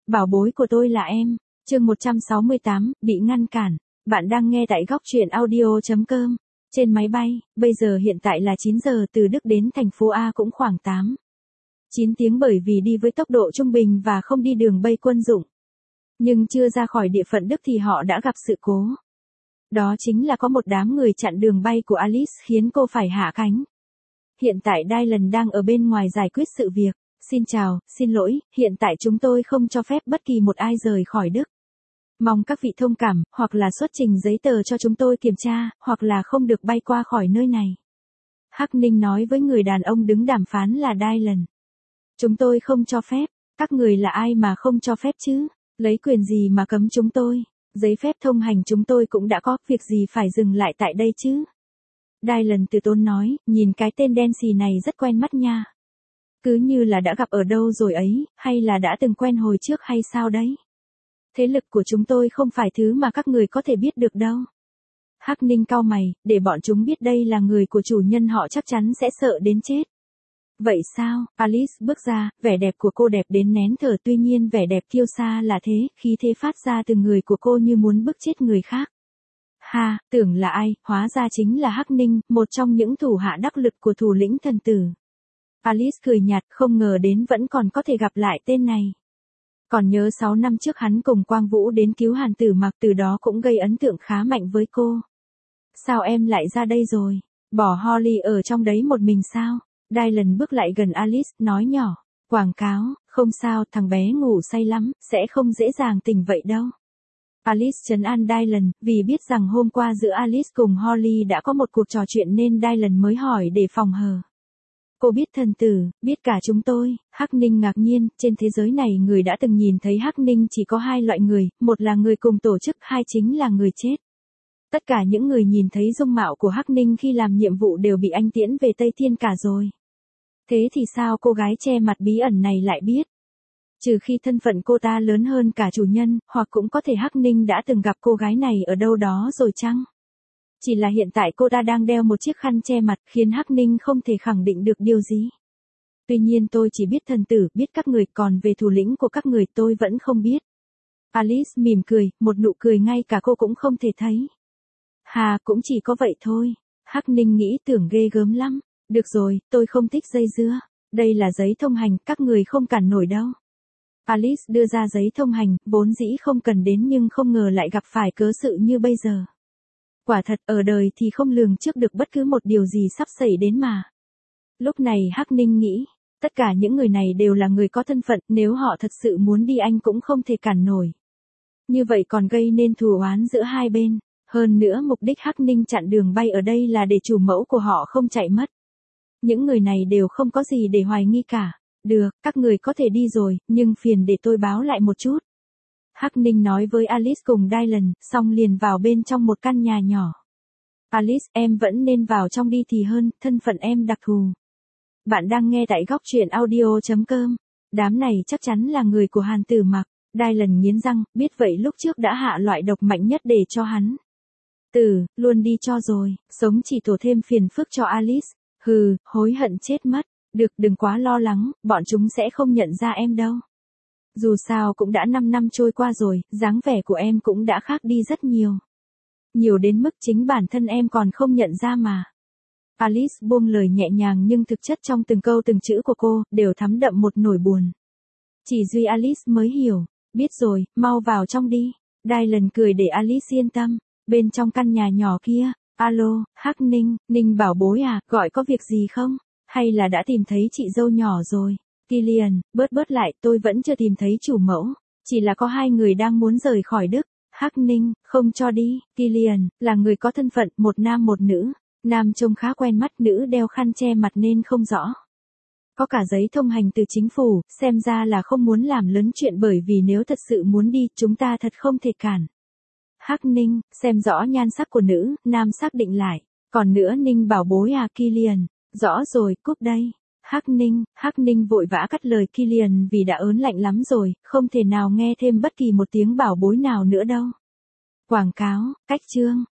Bảo bối của tôi là em. Chương 168, bị ngăn cản. Bạn đang nghe tại góc truyện audio.com. Trên máy bay, bây giờ hiện tại là 9 giờ, từ Đức đến thành phố A cũng khoảng 9 tiếng bởi vì đi với tốc độ trung bình và không đi đường bay quân dụng. Nhưng chưa ra khỏi địa phận Đức thì họ đã gặp sự cố. Đó chính là có một đám người chặn đường bay của Alice khiến cô phải hạ cánh. Hiện tại Dylan đang ở bên ngoài giải quyết sự việc. Xin chào, xin lỗi, hiện tại chúng tôi không cho phép bất kỳ một ai rời khỏi Đức. Mong các vị thông cảm, hoặc là xuất trình giấy tờ cho chúng tôi kiểm tra, hoặc là không được bay qua khỏi nơi này. Hắc Ninh nói với người đàn ông đứng đàm phán là Dylan. Chúng tôi không cho phép, các người là ai mà không cho phép chứ? Lấy quyền gì mà cấm chúng tôi? Giấy phép thông hành chúng tôi cũng đã có, việc gì phải dừng lại tại đây chứ? Dylan từ tốn nói, nhìn cái tên đen xì này rất quen mắt nha. Cứ như là đã gặp ở đâu rồi ấy, hay là đã từng quen hồi trước hay sao đấy? Thế lực của chúng tôi không phải thứ mà các người có thể biết được đâu. Hắc Ninh cau mày, để bọn chúng biết đây là người của chủ nhân họ chắc chắn sẽ sợ đến chết. Vậy sao? Alice bước ra, vẻ đẹp của cô đẹp đến nén thở, tuy nhiên vẻ đẹp kiêu sa là thế, khí thế phát ra từ người của cô như muốn bức chết người khác. Ha, tưởng là ai, hóa ra chính là Hắc Ninh, một trong những thủ hạ đắc lực của thủ lĩnh thần tử. Alice cười nhạt, không ngờ đến vẫn còn có thể gặp lại tên này. Còn nhớ 6 năm trước hắn cùng Quang Vũ đến cứu Hàn Tử Mặc, từ đó cũng gây ấn tượng khá mạnh với cô. Sao em lại ra đây rồi? Bỏ Holly ở trong đấy một mình sao? Dylan bước lại gần Alice, nói nhỏ. Quảng cáo, không sao, thằng bé ngủ say lắm, sẽ không dễ dàng tỉnh vậy đâu. Alice trấn an Dylan, vì biết rằng hôm qua giữa Alice cùng Holly đã có một cuộc trò chuyện nên Dylan mới hỏi để phòng hờ. Cô biết thần tử, biết cả chúng tôi. Hắc Ninh ngạc nhiên, trên thế giới này người đã từng nhìn thấy Hắc Ninh chỉ có 2 loại người, một là người cùng tổ chức, 2 chính là người chết. Tất cả những người nhìn thấy dung mạo của Hắc Ninh khi làm nhiệm vụ đều bị anh tiễn về Tây Thiên cả rồi. Thế thì sao cô gái che mặt bí ẩn này lại biết? Trừ khi thân phận cô ta lớn hơn cả chủ nhân, hoặc cũng có thể Hắc Ninh đã từng gặp cô gái này ở đâu đó rồi chăng? Chỉ là hiện tại cô ta đang đeo một chiếc khăn che mặt khiến Hắc Ninh không thể khẳng định được điều gì. Tuy nhiên tôi chỉ biết thần tử, biết các người, còn về thủ lĩnh của các người tôi vẫn không biết. Alice mỉm cười, một nụ cười ngay cả cô cũng không thể thấy. Hà, cũng chỉ có vậy thôi. Hắc Ninh nghĩ tưởng ghê gớm lắm. Được rồi, tôi không thích dây dưa. Đây là giấy thông hành, các người không cản nổi đâu. Alice đưa ra giấy thông hành, vốn dĩ không cần đến nhưng không ngờ lại gặp phải cớ sự như bây giờ. Quả thật, ở đời thì không lường trước được bất cứ một điều gì sắp xảy đến mà. Lúc này Hắc Ninh nghĩ, tất cả những người này đều là người có thân phận, nếu họ thật sự muốn đi anh cũng không thể cản nổi. Như vậy còn gây nên thù oán giữa hai bên. Hơn nữa mục đích Hắc Ninh chặn đường bay ở đây là để chủ mẫu của họ không chạy mất. Những người này đều không có gì để hoài nghi cả. Được, các người có thể đi rồi, nhưng phiền để tôi báo lại một chút. Hắc Ninh nói với Alice cùng Dylan, xong liền vào bên trong một căn nhà nhỏ. Alice, em vẫn nên vào trong đi thì hơn, thân phận em đặc thù. Bạn đang nghe tại góc truyện audio.com. Đám này chắc chắn là người của Hàn Tử Mặc. Dylan nghiến răng, biết vậy lúc trước đã hạ loại độc mạnh nhất để cho hắn. Luôn đi cho rồi, sống chỉ tổ thêm phiền phức cho Alice. Hừ, hối hận chết mất. Được, đừng quá lo lắng, bọn chúng sẽ không nhận ra em đâu. Dù sao cũng đã 5 năm trôi qua rồi, dáng vẻ của em cũng đã khác đi rất nhiều. Nhiều đến mức chính bản thân em còn không nhận ra mà. Alice buông lời nhẹ nhàng nhưng thực chất trong từng câu từng chữ của cô, đều thấm đậm một nỗi buồn. Chỉ duy Alice mới hiểu. Biết rồi, mau vào trong đi. Dylan cười để Alice yên tâm. Bên trong căn nhà nhỏ kia, alo, Hắc Ninh, Ninh bảo bối à, gọi có việc gì không? Hay là đã tìm thấy chị dâu nhỏ rồi? Killian, bớt lại, tôi vẫn chưa tìm thấy chủ mẫu. Chỉ là có 2 người đang muốn rời khỏi Đức. Hắc Ninh, không cho đi. Killian, là người có thân phận, một nam một nữ. Nam trông khá quen mắt, nữ đeo khăn che mặt nên không rõ. Có cả giấy thông hành từ chính phủ, xem ra là không muốn làm lớn chuyện, bởi vì nếu thật sự muốn đi, chúng ta thật không thể cản. Hắc Ninh, xem rõ nhan sắc của nữ, nam xác định lại. Còn nữa Ninh bảo bối à Killian, rõ rồi, cúp đây. Hắc Ninh vội vã cắt lời Killian vì đã ớn lạnh lắm rồi, không thể nào nghe thêm bất kỳ một tiếng bảo bối nào nữa đâu. Quảng cáo, cách chương.